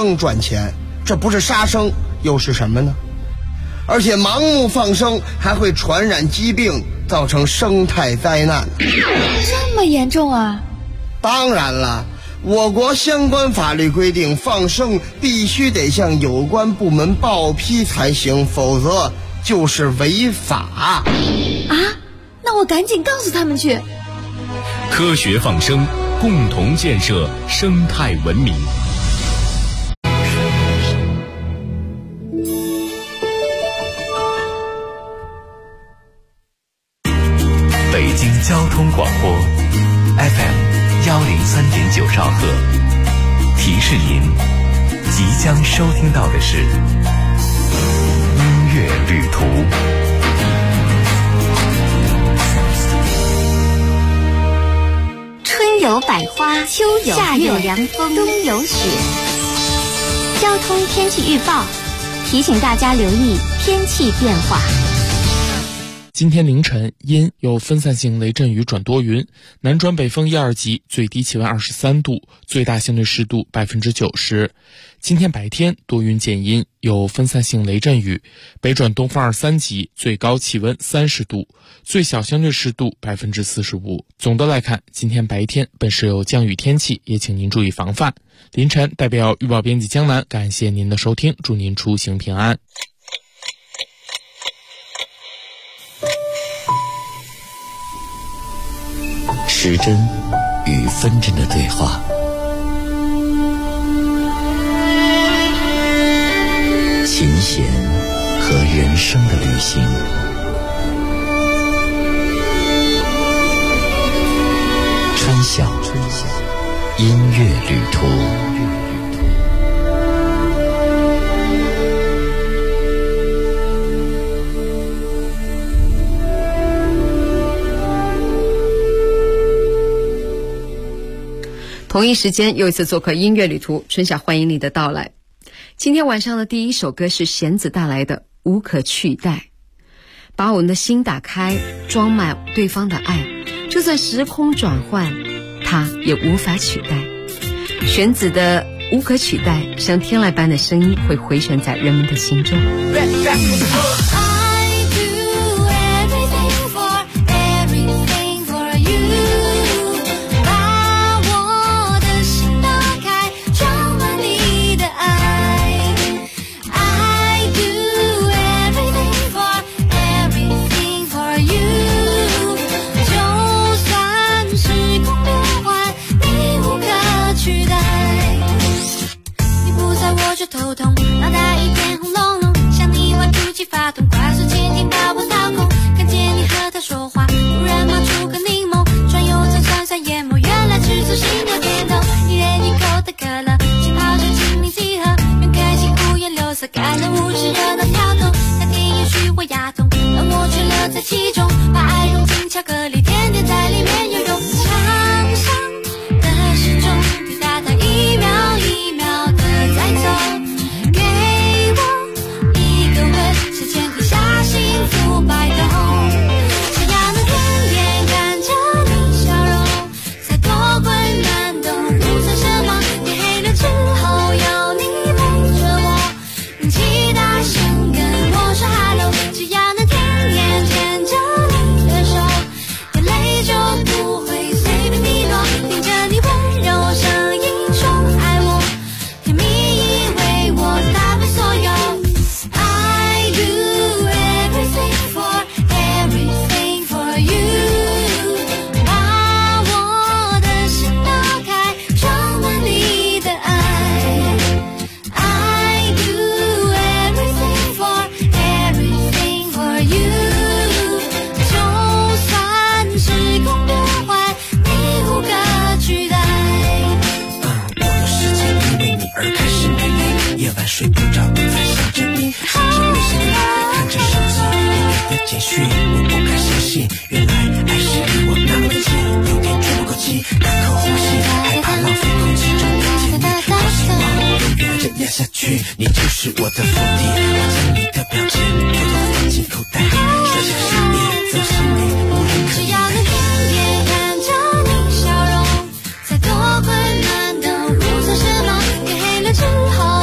更赚钱，这不是杀生又是什么呢？而且盲目放生还会传染疾病，造成生态灾难。 这么严重啊？ 当然了，我国相关法律规定，放生必须得向有关部门报批才行，否则就是违法。 啊？那我赶紧告诉他们去。 科学放生，共同建设生态文明。 北京交通广播 FM103.9兆赫，提示您即将收听到的是音乐旅途。 春有百花，秋有夏有凉风，冬有雪。交通天气预报提醒大家留意天气变化。 今天凌晨阴，有分散性雷阵雨转多云，南转北风1、2级，最低气温23度，最大相对湿度90%。今天白天多云见阴，有分散性雷阵雨，北转东风2、3级，最高气温30度，最小相对湿度45%。总的来看，今天白天本是有降雨天气，也请您注意防范。凌晨代表预报编辑江南感谢您的收听，祝您出行平安。 时针与分针的对话，琴弦和人生的旅行，春晓音乐旅途。 同一时间又一次做客音乐旅途，春夏欢迎你的到来。今天晚上的第一首歌是弦子带来的《无可取代》，把我们的心打开，装满对方的爱，就算时空转换，它也无法取代。弦子的《无可取代》像天籁般的声音会回旋在人们的心中。 头痛，脑袋一片红隆隆，向你玩出气发动，快速前进把我掏空，看见你和他说话，突然冒出个柠檬，转悠着酸酸研磨，原来吃醋心跳点头，一人一口的可乐，气泡着亲密集合，用开心五颜六色，感人无事热闹跳动，那天也许我牙痛，而我却乐在其中，把爱融进巧克力，甜甜在里面游泳，墙上的时钟滴答答，一秒一秒的在走。 睡不着都在想着你，想着微信里看着手机你的简讯，我不敢相信，原来爱是离我那么近，有点喘不过气，大口呼吸，害怕浪费空气中的甜蜜，多希望永远这样下去，你就是我的腹地，我将你的表情偷偷放进口袋，说这个世界走心里无人可以，只要能天天看着你笑容，再多困难都不算什么，天黑了之后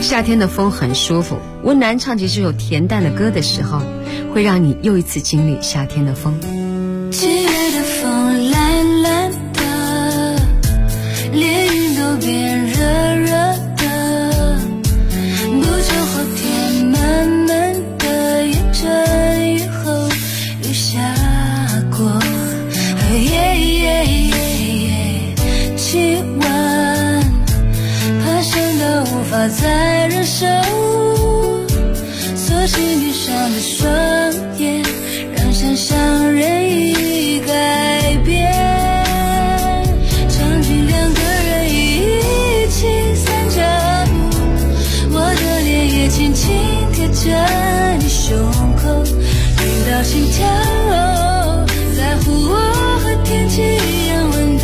夏天的风很舒服，温岚唱几首恬淡的歌的时候，会让你又一次经历夏天的风。 七月的风懒懒的，连云都变热热的，不久后天慢慢的沿着雨后雨下过，气温爬升到无法再忍受，索性闭上的双眼，让想象任意改变。场景两个人一起散着步，我的脸也轻轻贴着你胸口，听到心跳，在乎我和天气一样温度。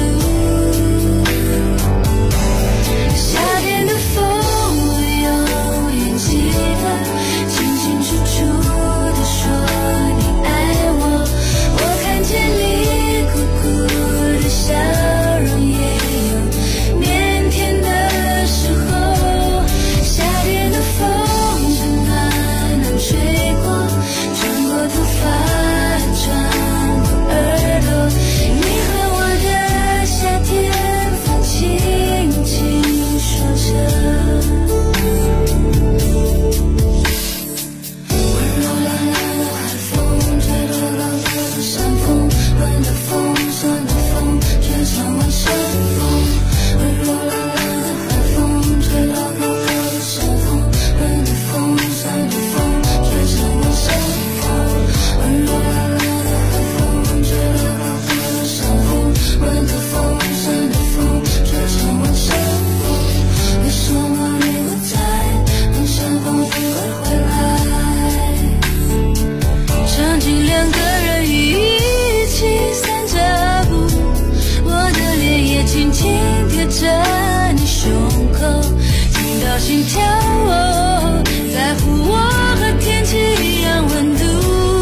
夏天的风我永远记得，清清楚楚地说你爱我，我看见你酷酷的笑容，也有腼腆的时候。夏天的风是暖暖吹过，穿过头发，穿过耳朵，你和我的夏天风轻轻说着。温柔懒懒的海风，吹多高的山峰，温的风，酸的风，却像晚上风。温柔懒懒的海风，吹多高的山峰，温的风，酸的风，却像晚上风。温柔懒懒的海风，吹多高的山峰，温的风，酸的风，却像晚上风。为什么你不在？等山风一会回来。场景两个人一起散着步，我的脸也轻轻贴着你胸口，听到心跳，在乎我和天气一样温度。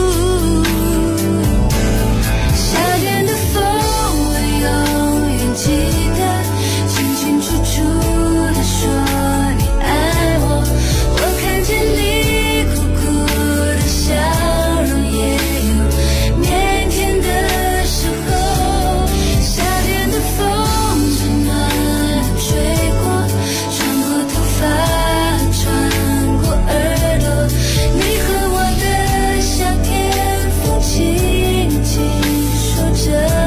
夏天的风我永远记得，清清楚楚地说你爱我，我看见你酷酷的笑容，也有腼腆的时候。夏天的风是暖吹过，穿过头发，穿过耳朵，你和我的夏天风轻轻说着。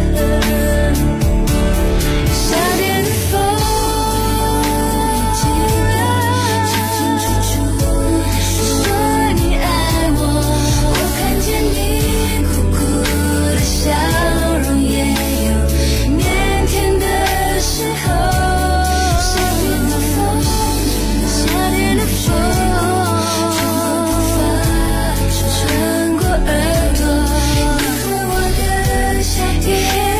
夏天的风记得，清清楚楚说你爱我，我看见你酷酷的笑容，也有腼腆的时候。夏天的风，夏天的风，穿过耳朵，你和我的夏天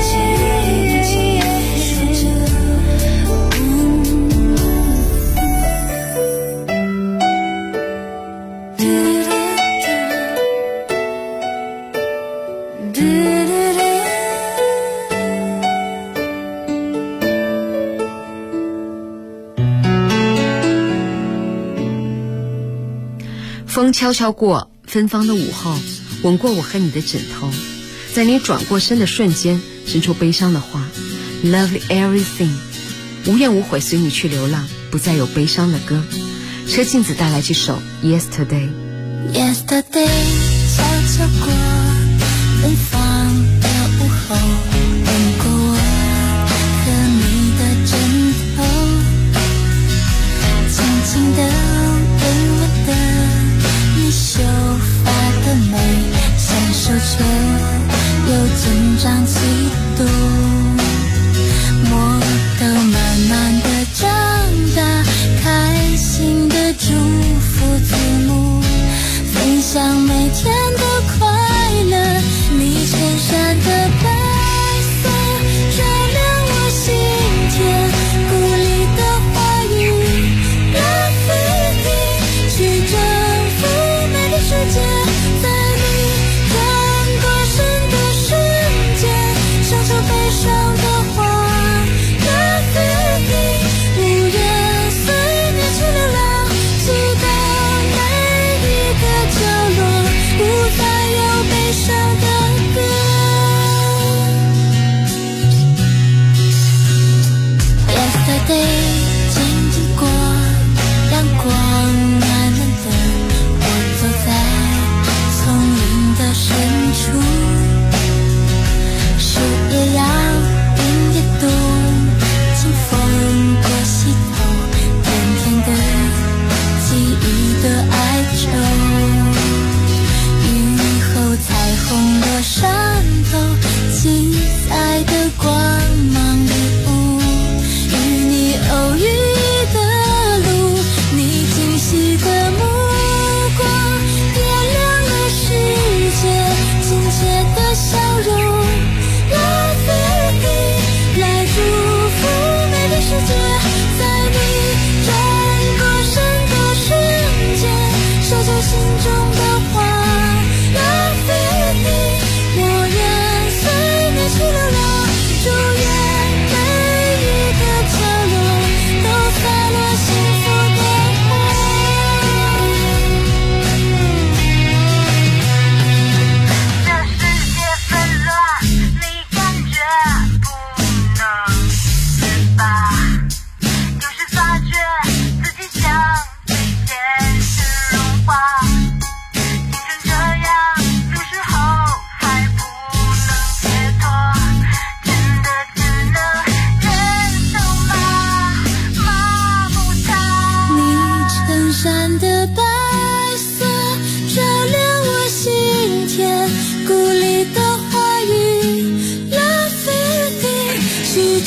说着。 风悄悄过，芬芳的午后，吻过我和你的枕头，在你转过身的瞬间，伸出悲伤的话 ，Lovely everything， 无怨无悔随你去流浪，不再有悲伤的歌。车镜子带来这首 Yesterday， 悄悄过，芬芳的午后，吻过我和你的枕头，轻轻的，温温的，你秀发的美，享受着又增长几度，魔豆慢慢的长大，开心的祝福字幕，分享每天的快乐，你衬衫的白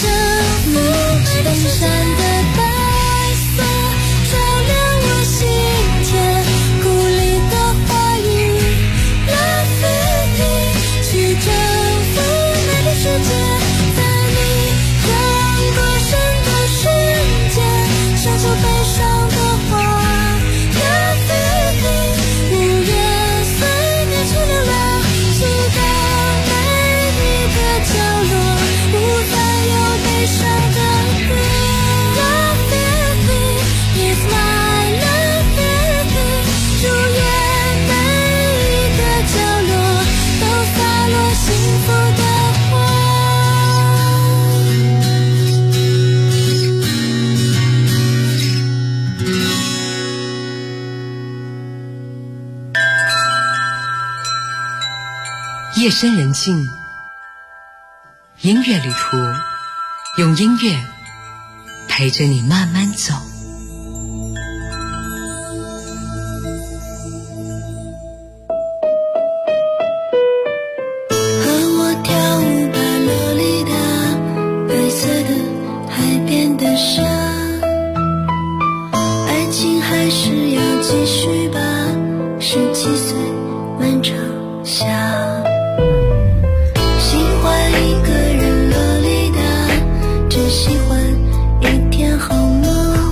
征服青山的白色，照亮我心田，鼓励的话语 Love with me， 去征服美丽世界，在你阳光闪的瞬间，消除悲伤的话 Love with me， 五月岁月去流浪，直到每一个角落不再有悲伤的歌 Love with me is my love with me， 祝愿每一个角落都洒落幸福的花。 夜深人静，音乐旅途，用音乐陪着你慢慢走。 和我跳舞吧，洛丽塔，白色的海边的沙，爱情还是要继续吧，17岁漫长夏。喜欢一个人，洛丽塔，只喜欢一天好吗？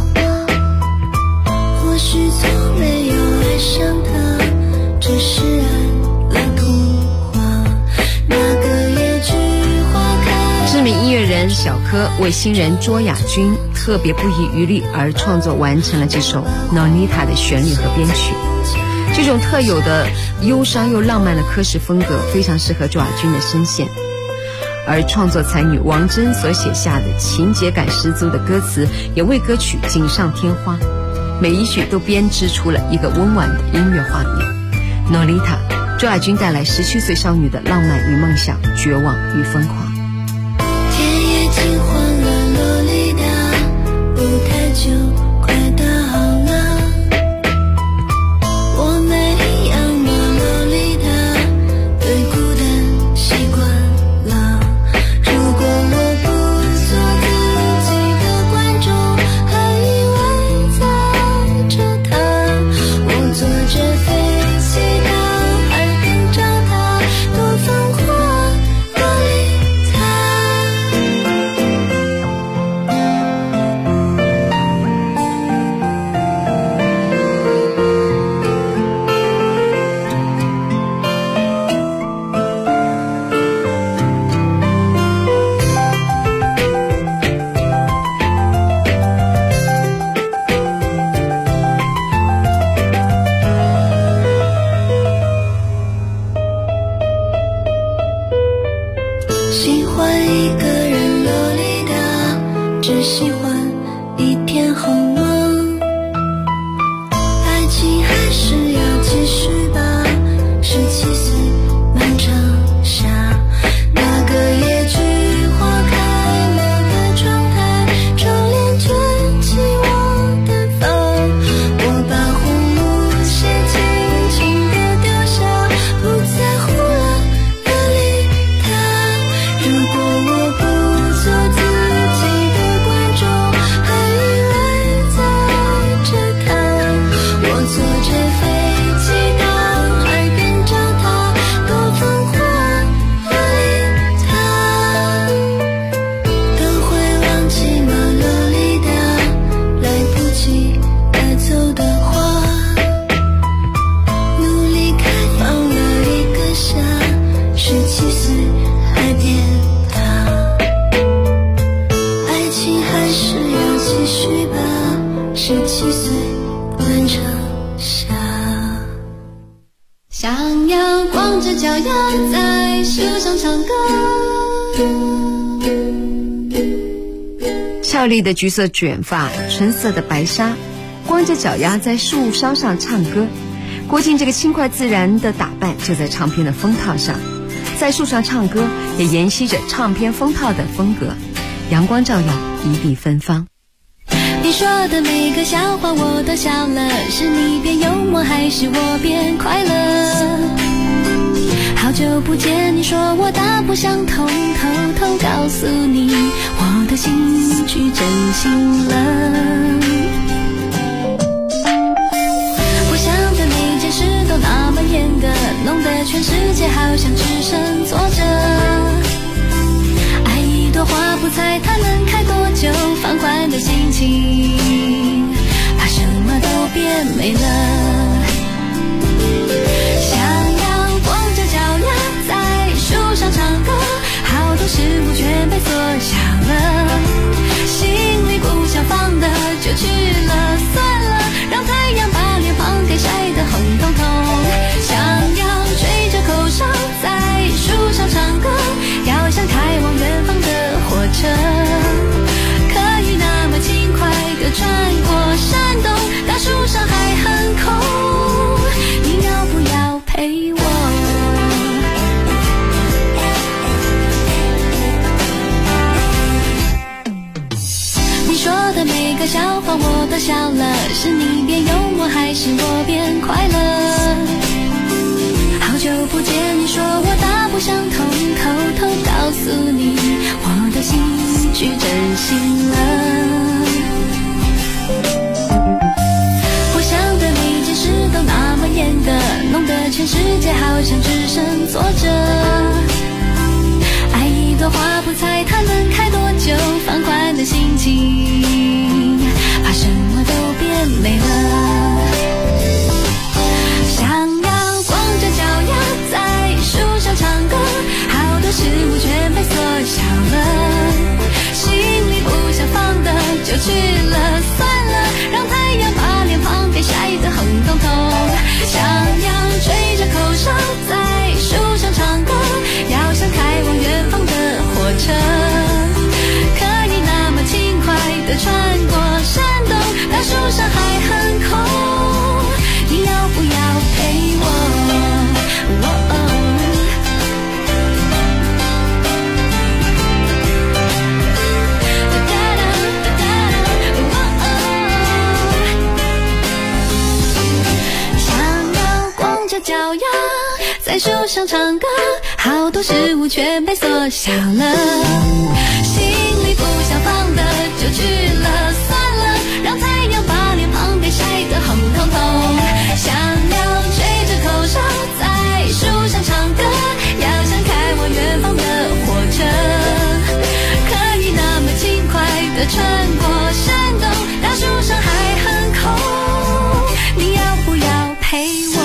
或许从没有爱上他，只是爱了童话。那个野菊花开。 知名音乐人小柯为新人卓雅君特别不遗余力而创作完成了这首《Nolita》的旋律和编曲。这种特有的忧伤又浪漫的柯式风格非常适合卓雅君的声线，而创作才女王珍所写下的情节感十足的歌词也为歌曲锦上添花，每一曲都编织出了一个温婉的音乐画面。Nolita， 卓雅君带来17岁少女的浪漫与梦想，绝望与疯狂。 天也金黄了，洛丽塔，不太久快到了。我没样吗，洛丽塔，对孤单习惯了。如果我不做自己的观众，还以为在这他，我坐着飞机到海边找他，多疯狂，洛丽塔。喜欢一个人，洛丽塔，只喜欢一天好吗？爱情还是要继续吧，17岁漫长夏，那个野菊花开了的窗台，窗帘卷起我的发，我把红舞鞋轻轻地丢下，不在乎了，洛丽塔。如果我不做自己的观众，还以为在这他，我坐着飞机到海边找他，多疯狂，洛丽塔。都会忘记吗，洛丽塔，来不及带走的花，努力开放了一个夏，17岁海边他，爱情还是要继续吧，17岁漫长夏。想要光着脚丫在树上唱歌， 俏丽的橘色卷发，纯色的白纱，光着脚丫在树梢上唱歌。郭靖这个轻快自然的打扮就在唱片的封套上，在树上唱歌也沿袭着唱片封套的风格，阳光照耀一地芬芳。 你说的每个笑话我都笑了，是你变幽默还是我变快乐？好久不见，你说我大不相同，偷偷告诉你我的的心去真心了。我想的每件事都那么严格，弄得全世界好像只剩坐着。爱一朵花不猜它能开多久，放宽的心情把什么都变美了。想要光着脚丫在树上唱歌，好多事物全被缩小了，心里不想放的就去了，算了，让太阳把脸庞给晒得红彤彤。想要吹着口哨在树上唱歌，要像开往远方的火车，可以那么轻快地穿过山洞，大树上还很空，你要不要陪我？你说的每个笑话我都笑了，是你变幽默还是我变快乐？好久不见，你说我大不相同，偷偷告诉你，我的心去真心了。我想的每件事都那么严格，弄得全世界好像只剩坐着。爱一朵花不猜它能开多久，放宽的心情把什么都变美了。想要光着脚丫在树上唱歌，好多事物全被缩小了，心里不想放的就去了，算了，让太阳把脸庞给晒得红彤彤。想要吹着口哨在树上唱歌，要像开往远方的火车，可以那么轻快地穿过山洞，大树上还很空，你要不要陪我？想要光着脚丫在树上唱歌，好多事物全被缩小了，心里不想放的就去了，算了，让太阳把脸庞给晒得红彤彤。想要吹着口哨在树上唱歌，要像开往远方的火车，可以那么轻快地穿过山洞，大树上还很空，你要不要陪我？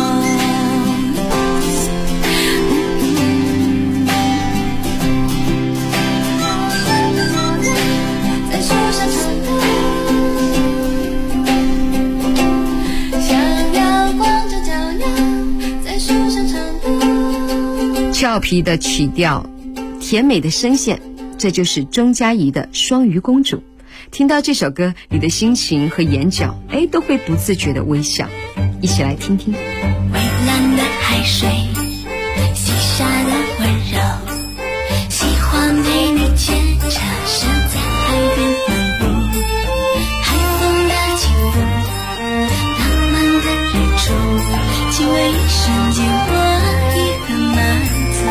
俏皮的曲调，甜美的声线，这就是钟嘉怡的《双鱼公主》。听到这首歌，你的心情和眼角都会不自觉的微笑。一起来听听。 蔚蓝的海水，细沙的温柔，喜欢陪你牵着手在海边漫步，海风的起伏，浪漫的日出，轻微一瞬间我已很满足。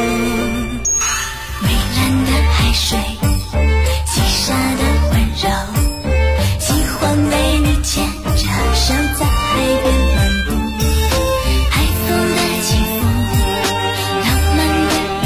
蔚蓝的海水，细沙的温柔，喜欢被你牵着手在海边漫步，海风的起伏，浪漫的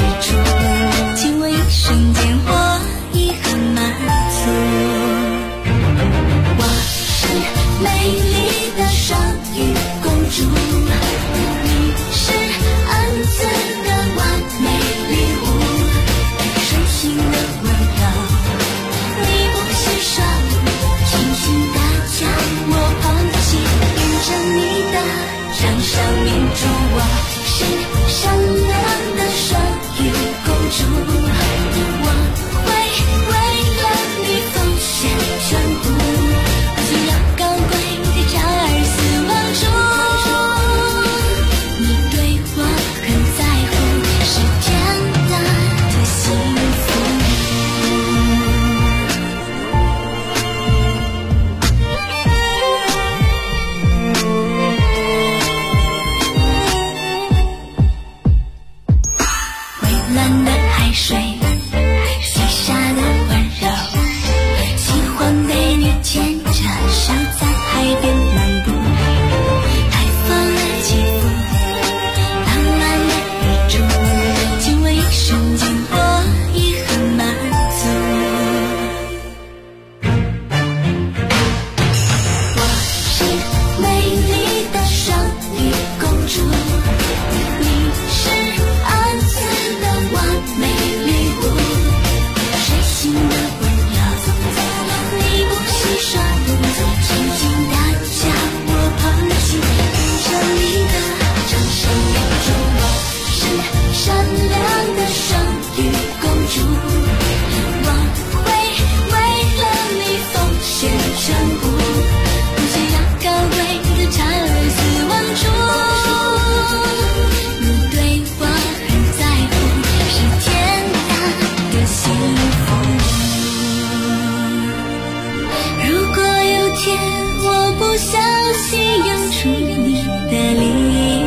像夕阳出你的领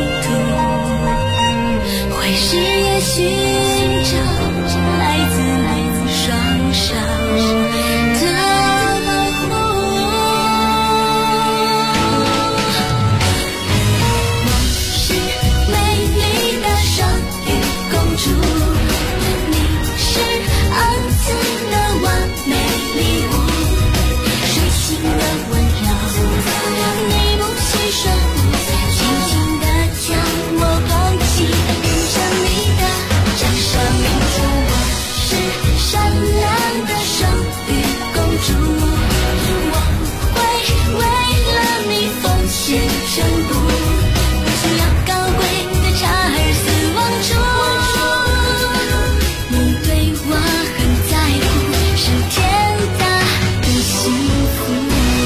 土，会是也寻找来自双手的保护。我是美丽的双鱼公主，你是儿子的完美礼物，水性的温柔，你不细说，轻轻地将我抱起，跟着你的掌上明珠。我是善良的双鱼公主，我会为了你奉献全部，不想要高贵的查尔斯王储。你对我很在乎，是天大的幸福。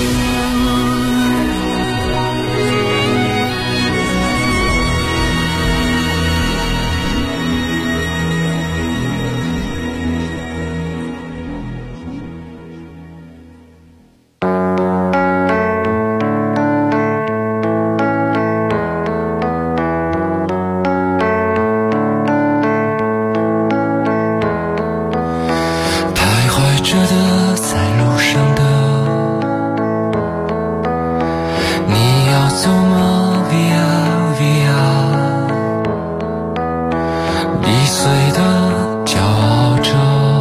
徘徊着的，在路上的，你要走吗 ？Via Via， 易碎的骄傲着，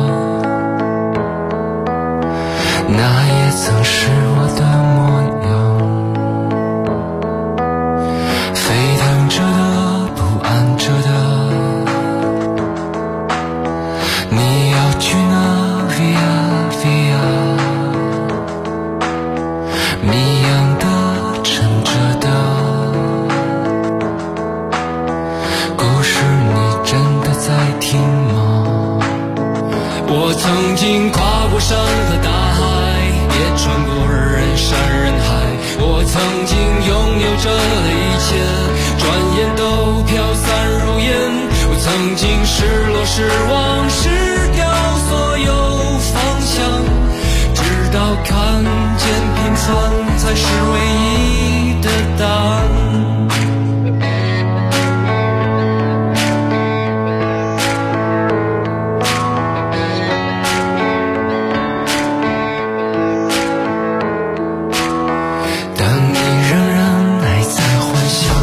那也曾是我的模样。沸腾着的，不安着的。你要去哪 ？Via Via， 谜样的，沉着的，故事你真的在听吗？我曾经跨过山和大海，也穿过人山人海。我曾经拥有着的一切，转眼都飘散如烟。我曾经失落失望失掉所有方向，直到看见平凡才是唯一的答案。但你仍然还在幻想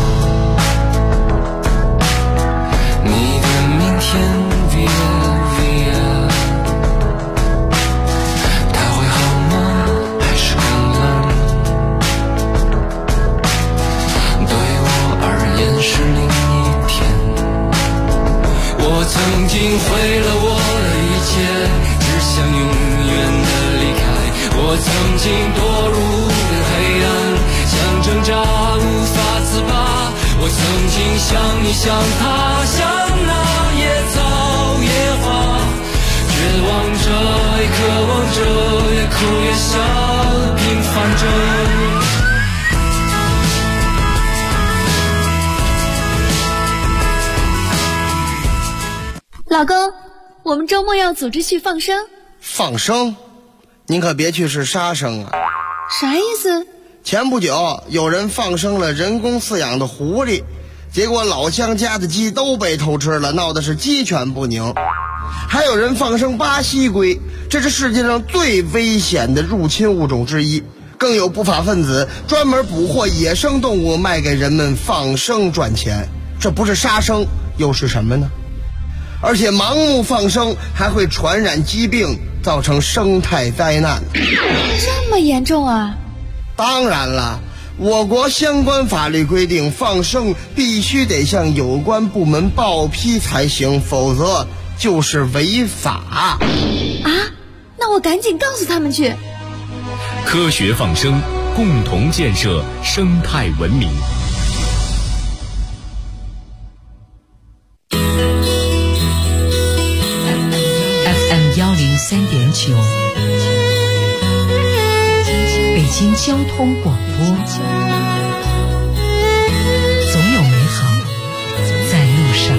你的明天 Via Via， 它会好吗？还是更冷？对我而言是另一天。我曾经毁了我的一切，只想永远的离开。我曾经堕入黑暗，想挣扎无法自拔。我曾经像你像他，像那野草野花，绝望着也渴望着，也哭也笑，平凡着。 老公，我们周末要组织去放生。 放生？您可别去是杀生啊！ 啥意思？ 前不久有人放生了人工饲养的狐狸，结果老乡家的鸡都被偷吃了，闹的是鸡犬不宁。还有人放生巴西龟，这是世界上最危险的入侵物种之一。更有不法分子专门捕获野生动物卖给人们放生赚钱，这不是杀生又是什么呢？而且盲目放生还会传染疾病，造成生态灾难。 这么严重啊？ 当然了，我国相关法律规定，放生必须得向有关部门报批才行，否则就是违法。 啊？那我赶紧告诉他们去。 科学放生，共同建设生态文明。 103.9，北京交通广播，总有美好在路上。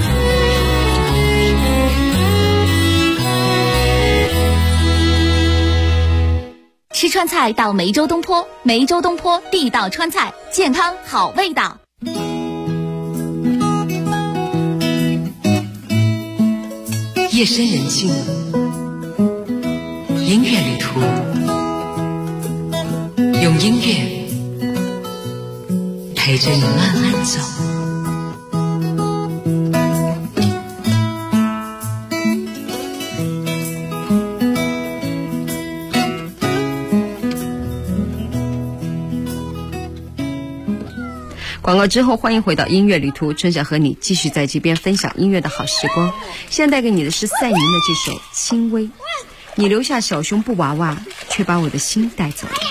吃川菜到梅州东坡，梅州东坡地道川菜，健康好味道。 夜深人静，音乐旅途，用音乐陪着你慢慢走。 广告之后，欢迎回到音乐旅途，春晓和你继续在这边分享音乐的好时光。现在带给你的是赛宁的这首《轻微》。你留下小熊布娃娃，却把我的心带走了。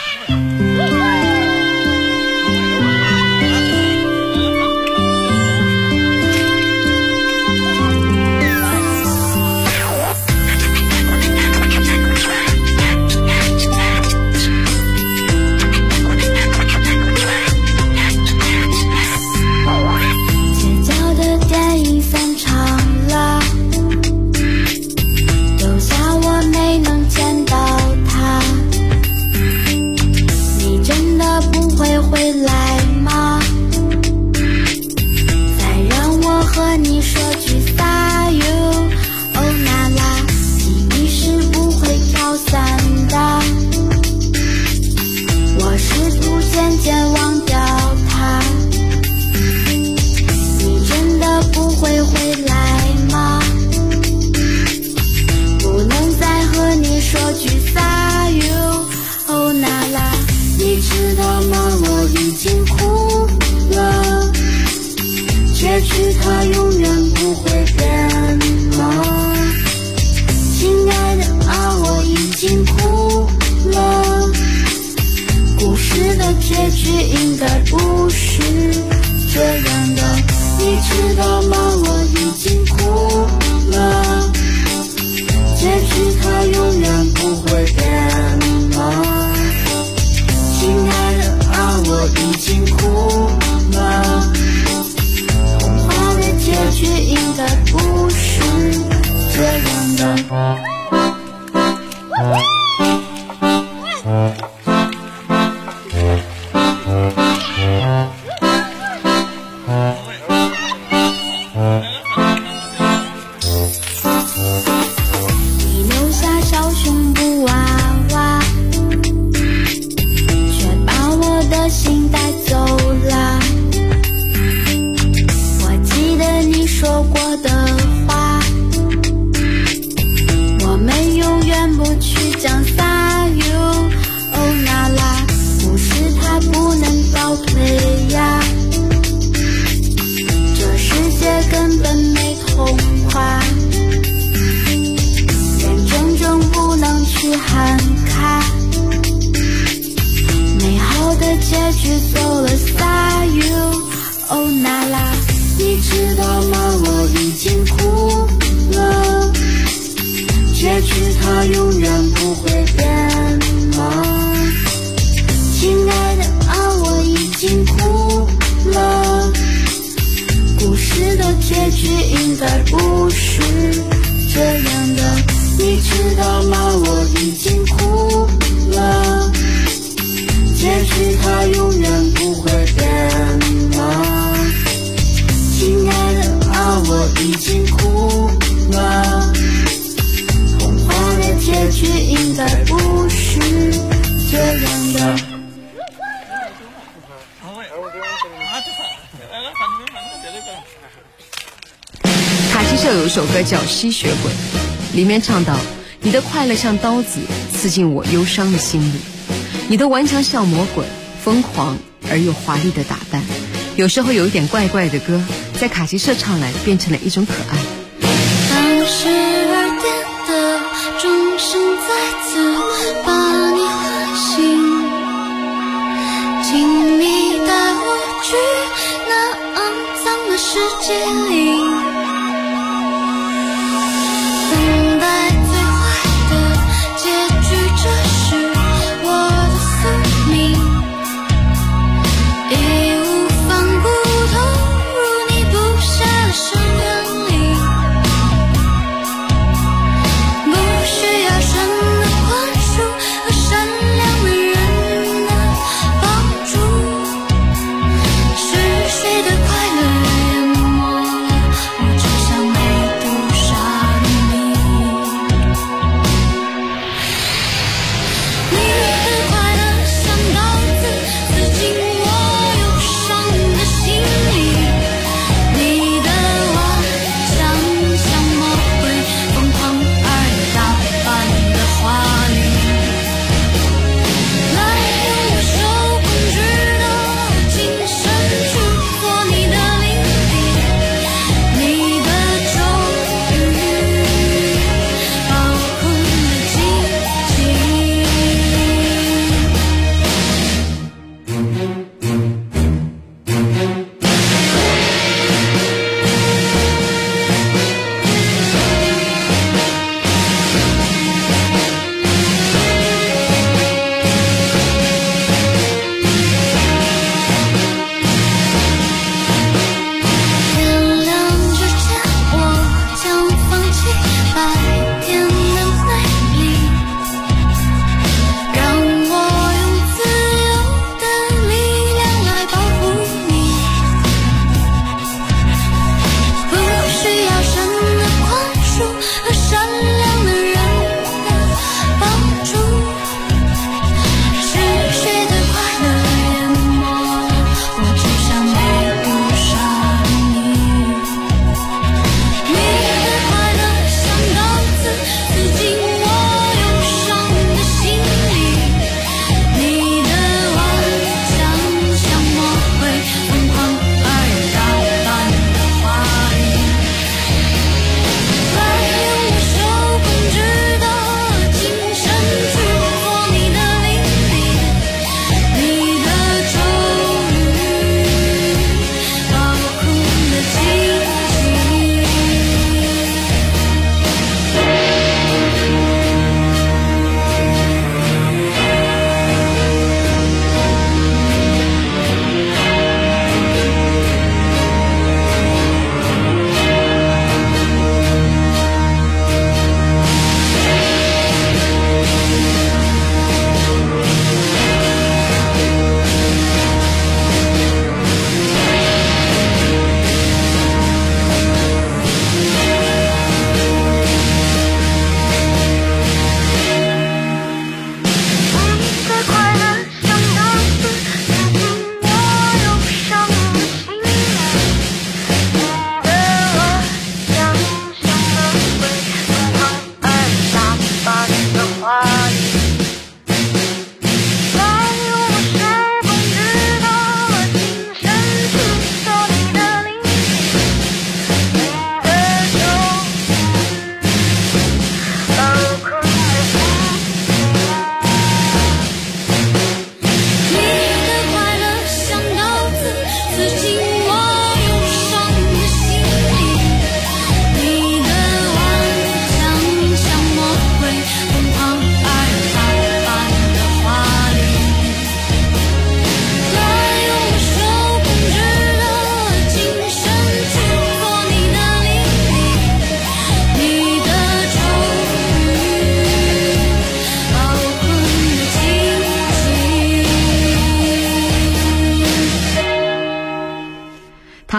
有一首歌叫《吸血鬼》，里面唱到：你的快乐像刀子刺进我忧伤的心里，你的顽强像魔鬼，疯狂而又华丽的打扮。有时候有一点怪怪的歌，在卡其社唱来变成了一种可爱。 当12点的钟声再次把你唤醒，请你带我去那肮脏的世界里。 不需要什么宽恕和善良。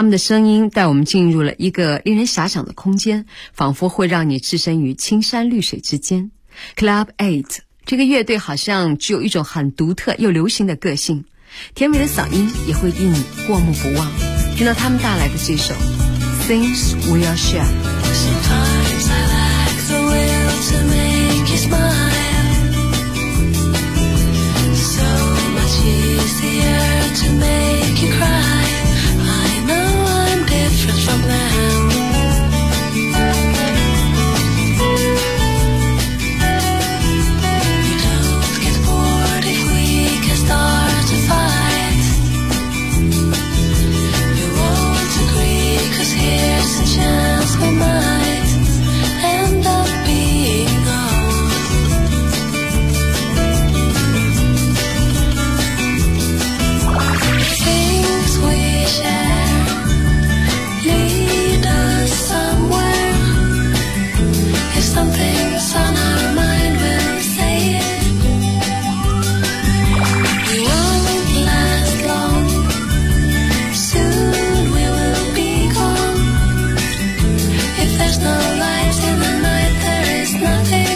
他们的声音带我们进入了一个令人遐想的空间，仿佛会让你置身于青山绿水之间。Club 8这个乐队好像具有一种很独特又流行的个性，甜美的嗓音也会令你过目不忘。听到他们带来的这首 Things We'll Share。 Sometimes I lack the will to make you smile. So much easier to make you cry. I know I'm different from them. You don't get bored if we can start to fight. You won't agree 'cause here's a chance we might end up being old. Things we share lead us somewhere. If something's on our mind, we'll say it. We won't last long. Soon we will be gone. If there's no light in the night, there is nothing.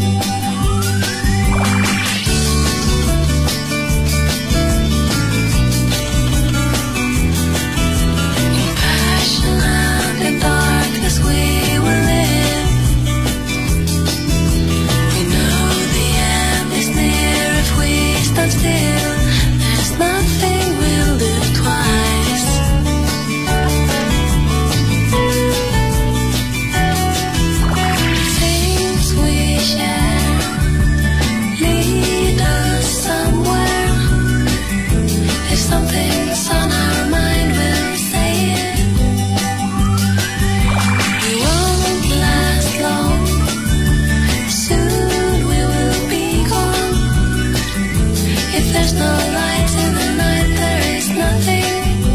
In passion and in darkness we will live. We know the end is near if we stand still. There's nothing we'll do twice. Things we share lead us somewhere. If something's on our mind, we'll say it. We won't last long. Soon we will be gone. If there's no light in the night, there is nothing.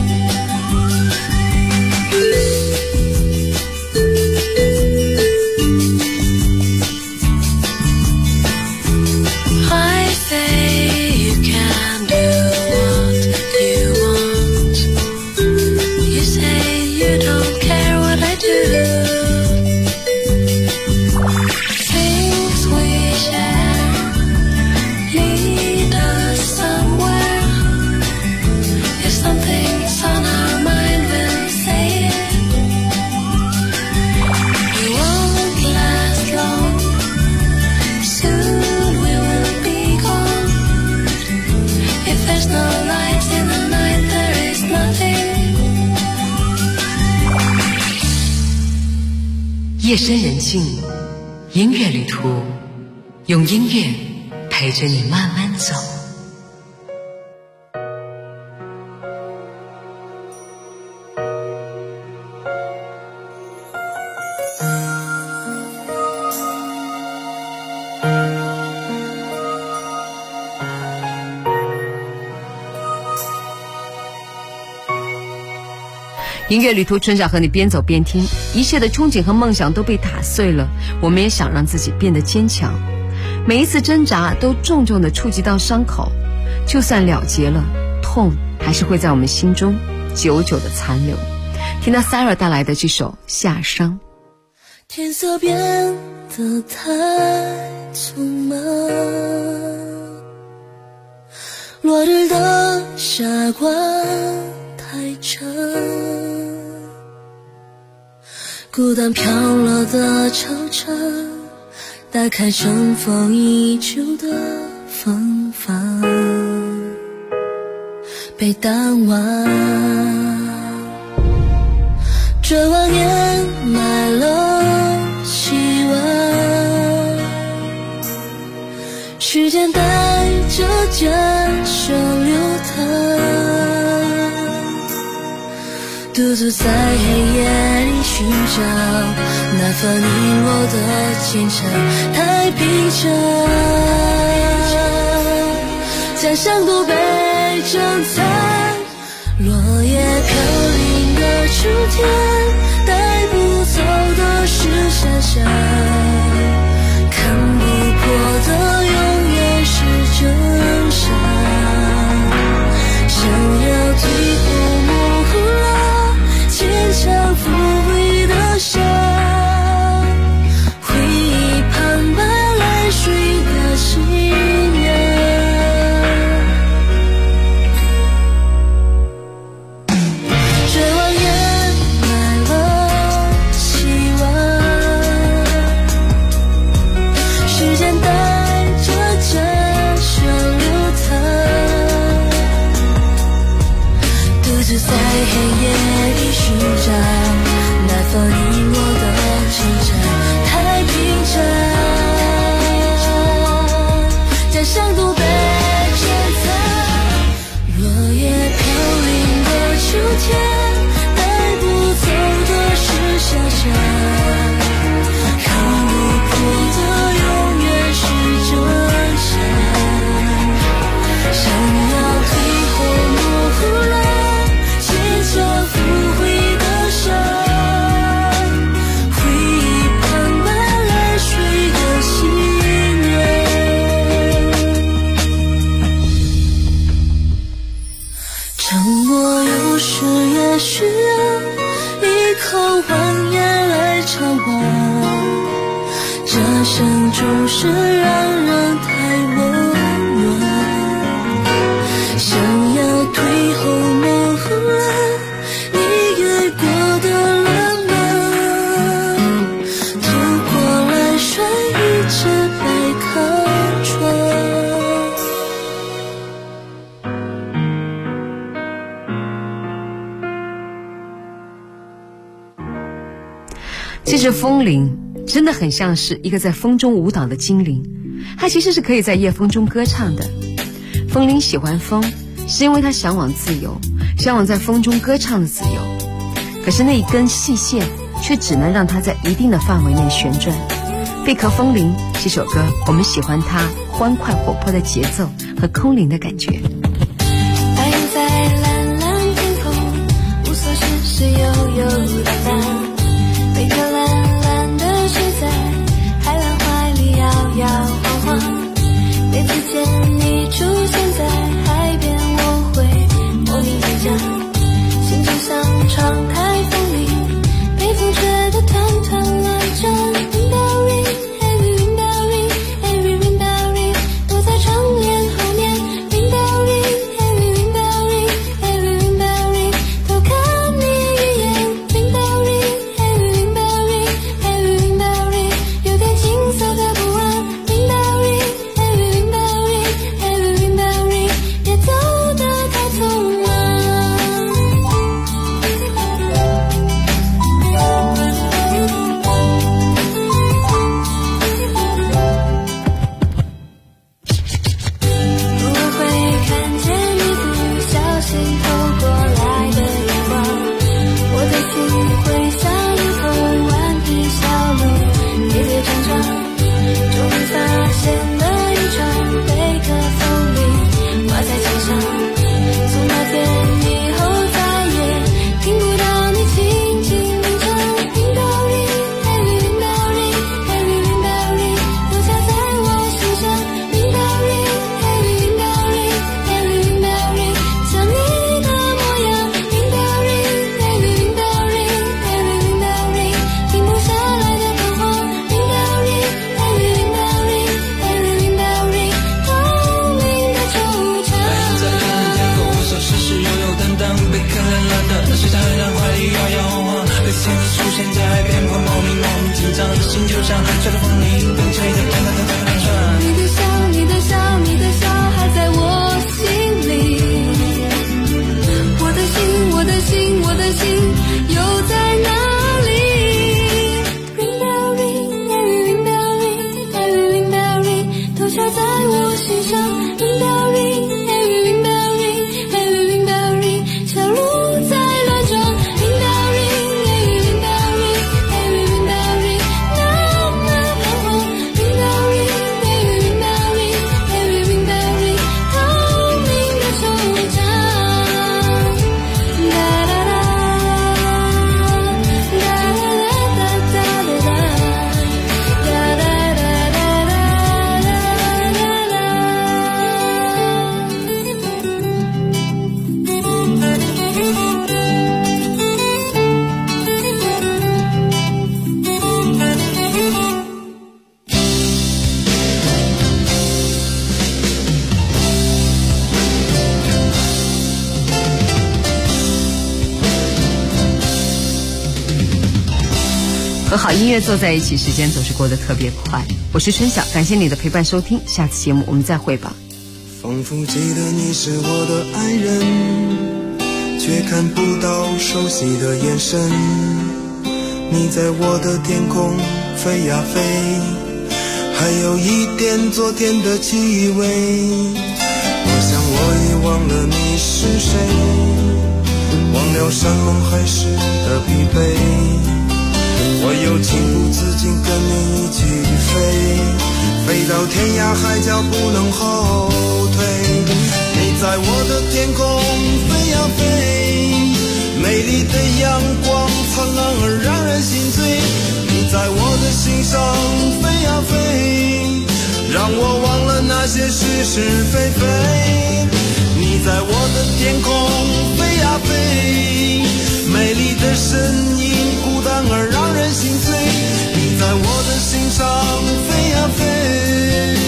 I say you can do what you want. You say you don't care what I do. Things we share lead us somewhere. If something's on our mind, we'll say it. We won't last long. Soon we will be gone. If there's no light in the night, there is nothing. 夜深人静，音乐旅途，用音乐陪着你慢慢走。 音乐旅途，春晓和你边走边听，一切的憧憬和梦想都被打碎了，我们也想让自己变得坚强。每一次挣扎都重重地触及到伤口，就算了结了，痛还是会在我们心中久久的残留。听到 Sarah 带来的这首《夏伤》。 天色变得太匆忙，落日的霞光太长，孤单飘落的惆怅，打开尘封已久的芬芳，被淡忘。这望掩埋了希望，时间带着假设流淌，独自在黑夜里寻找那份遗落的坚强，太平常，假象都被珍藏，落叶飘零的秋天，带不走的是遐想，看不破的永远是真相，想要醍醐落叶飘零的秋天，带不走的是夏天，看不破的永远是真相。想要退后模糊了结着浮灰的伤，回忆斑斑来水的信念。沉默有时也需要一口谎言来偿还，这声总是让人太温暖。想要退后模糊了你越过的浪漫，透过来水一直被看穿。 这支风铃真的很像是一个在风中舞蹈的精灵，它其实是可以在夜风中歌唱的。风铃喜欢风，是因为它向往自由，向往在风中歌唱的自由。可是那一根细线却只能让它在一定的范围内旋转。贝壳风铃这首歌，我们喜欢它欢快活泼的节奏和空灵的感觉。 白云在蓝蓝天空，无所事事悠悠淡淡，贝壳蓝蓝的睡在海浪怀里摇摇晃晃。每次见你出现在海边，我会莫名紧张，心就像敞开风铃，被风吹得团团来转。Rainbow rain, heavy rainbow rain,躲在窗帘后面。Rainbow rain, heavy rainbow rain, 偷看你一眼。Rainbow rain, heavy rainbow rain, 有点青涩的不安。Rainbow rain, heavy rainbow rain, 别走得太匆忙。我会看见你不小心透过来的阳光，我的心会像一头顽皮小鹿，跌跌撞撞，终于发现了一串贝壳风铃挂在墙上。从那天以后再也听不到你轻轻鸣唱。Rainbow rain, heavy rainbow rain, 留下在我心上。Rainbow rain, heavy rainbow rain, 像你的模样。Rainbow rain, heavy rain, 停不下来的彷徨。Rainbow rain, heavy rain, 透明的惆怅。 白云在蓝蓝天空，无所事事悠悠淡淡，贝壳蓝蓝的睡在海浪怀里摇摇晃晃。每次见你出现在海边，会莫名紧张，的心就像吹着风铃，被吹得团团来转。 你的笑，你的笑，你的笑还在我心里。我的心，我的心，我的心又在哪里？Rainbow rain, heavy rainbow rain, 投下在我心上。Rainbow rain, heavy rainbow rain, 小鹿在乱撞。Rainbow rain, heavy rainbow rain, 那么彷徨。Rainbow rain, heavy rainbow rain, 透明的惆怅。哒哒哒，哒哒哒哒哒哒，哒哒哒哒哒哒和好音乐坐在一起，时间总是过得特别快。我是春晓，感谢你的陪伴收听，下次节目我们再会吧。 仿佛记得你是我的爱人，却看不到熟悉的眼神。你在我的天空飞呀飞，还有一点昨天的气味。我想我遗忘了你是有山盟海誓的疲惫，我有情不自禁跟你一起飞，飞到天涯海角不能后退。你在我的天空飞呀飞，美丽的阳光灿烂而让人心醉。你在我的心上飞呀飞，让我忘了那些是是非非。你在我的天空飞呀飞，美丽的身影孤单而让人心碎。你在我的心上飞呀飞。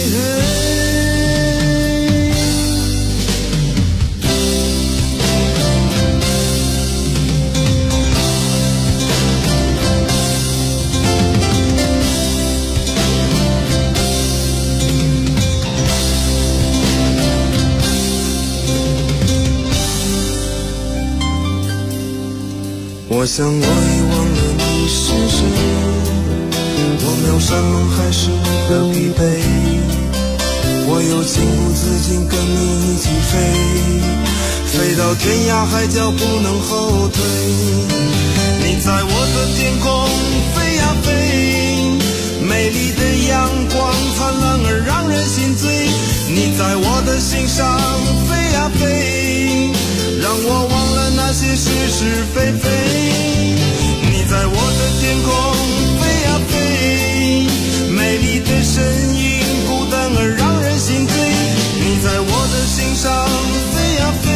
我想我已忘了你是谁，我没有山盟海誓的疲惫，我有情不自禁跟你一起飞，飞到天涯海角不能后退。你在我的天空飞呀飞，美丽的阳光灿烂而让人心醉。你在我的心上飞呀飞，让我忘了那些是是非非。你在我的天空飞呀飞，美丽的身影孤单而让人心醉。你在我的心上飞呀飞，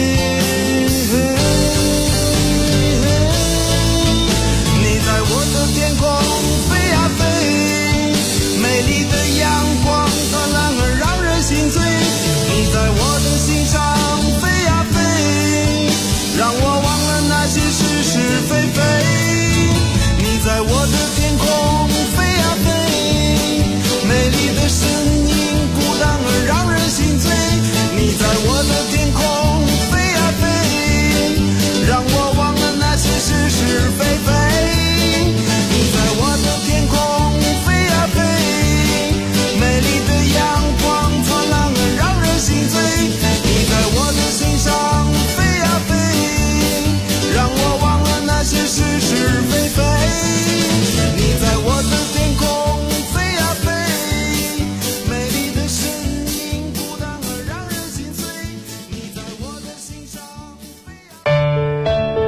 你在我的天空飞呀飞，美丽的阳光灿烂而让人心醉。你在我的心上飞呀飞，让我忘了那些是是非非。你在我的天空飞呀飞，美丽的身影孤单而让人心醉。你在我的天空飞呀飞，让我忘了那些是是非非。你在我的天空飞呀飞，美丽的阳光灿烂而让人心醉。你在我的心上飞呀飞，让我忘了那些是是非非。你在我的天空飞呀飞，美丽的身影孤单而让人心碎。你在我的心上飞呀。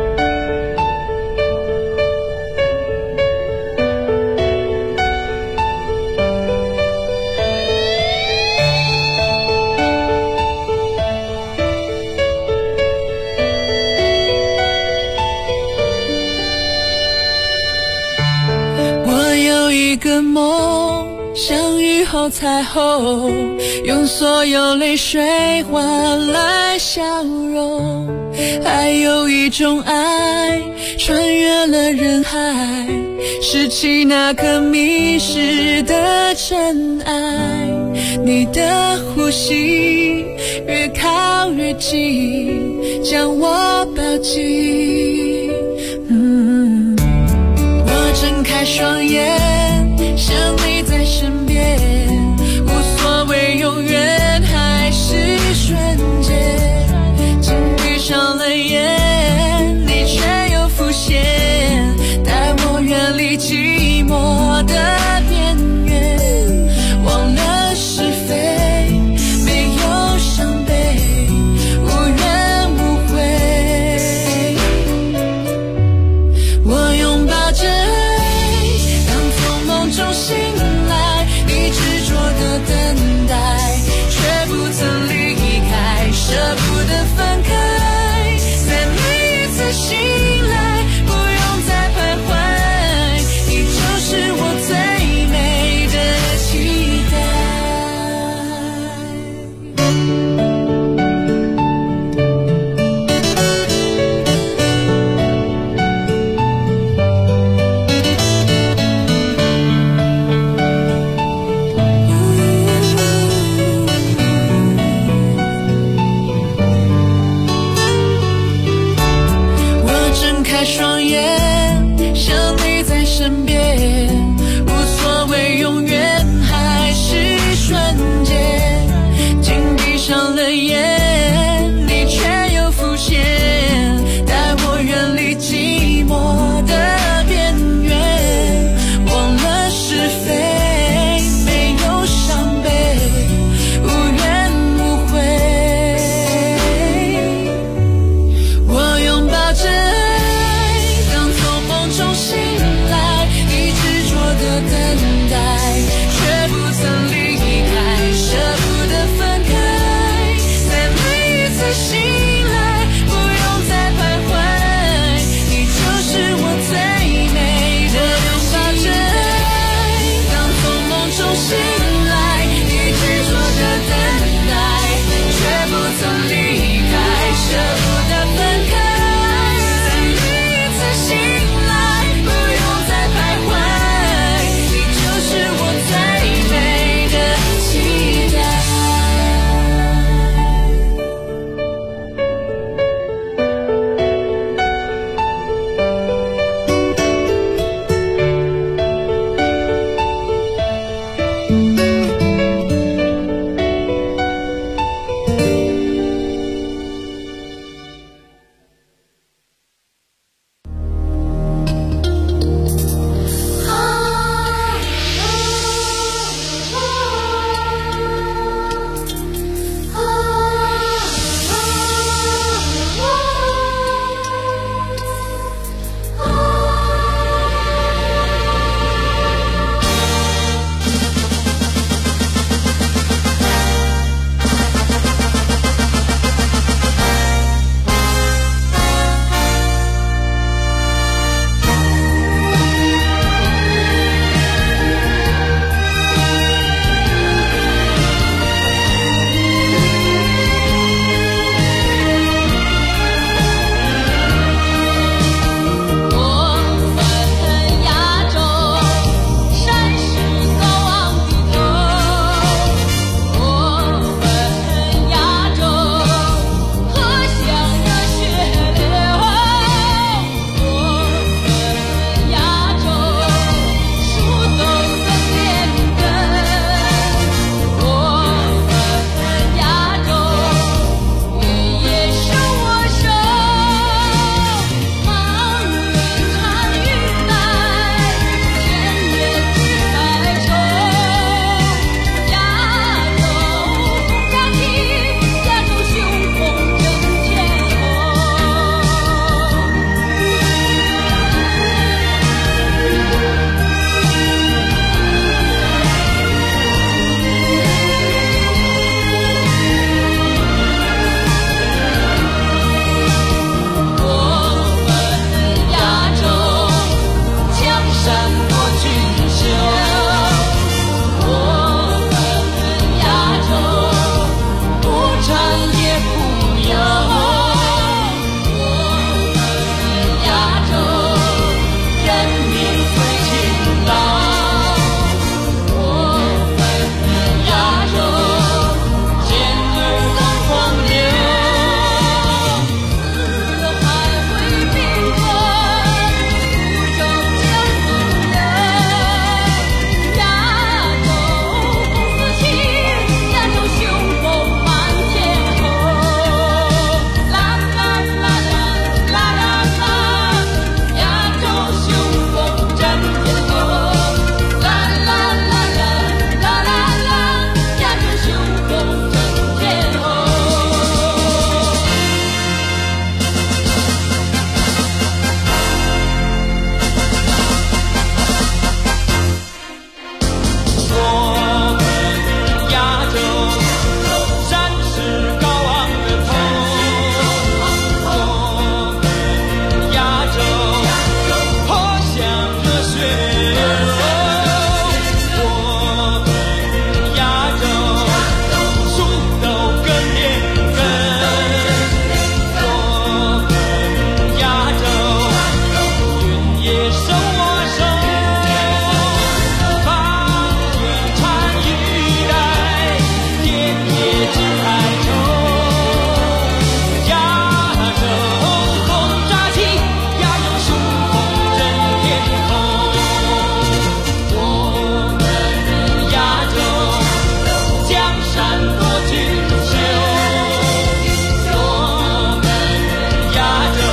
我有一个梦，像雨后彩虹，用所有泪水换来笑容。还有一种爱，穿越了人海，拾起那颗迷失的真爱。你的呼吸越靠越近，将我抱紧。我睁开双眼，想你